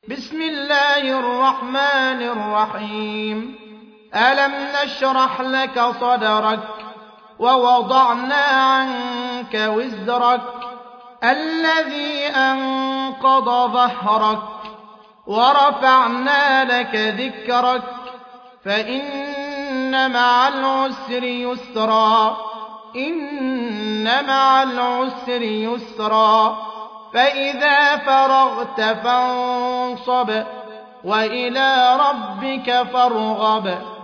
بسم الله الرحمن الرحيم ألم نشرح لك صدرك ووضعنا عنك وزرك الذي أنقض ظهرك ورفعنا لك ذكرك فإن مع العسر يسرا إن مع العسر يسرا فإذا فرغت فانصب وإلى ربك فارغب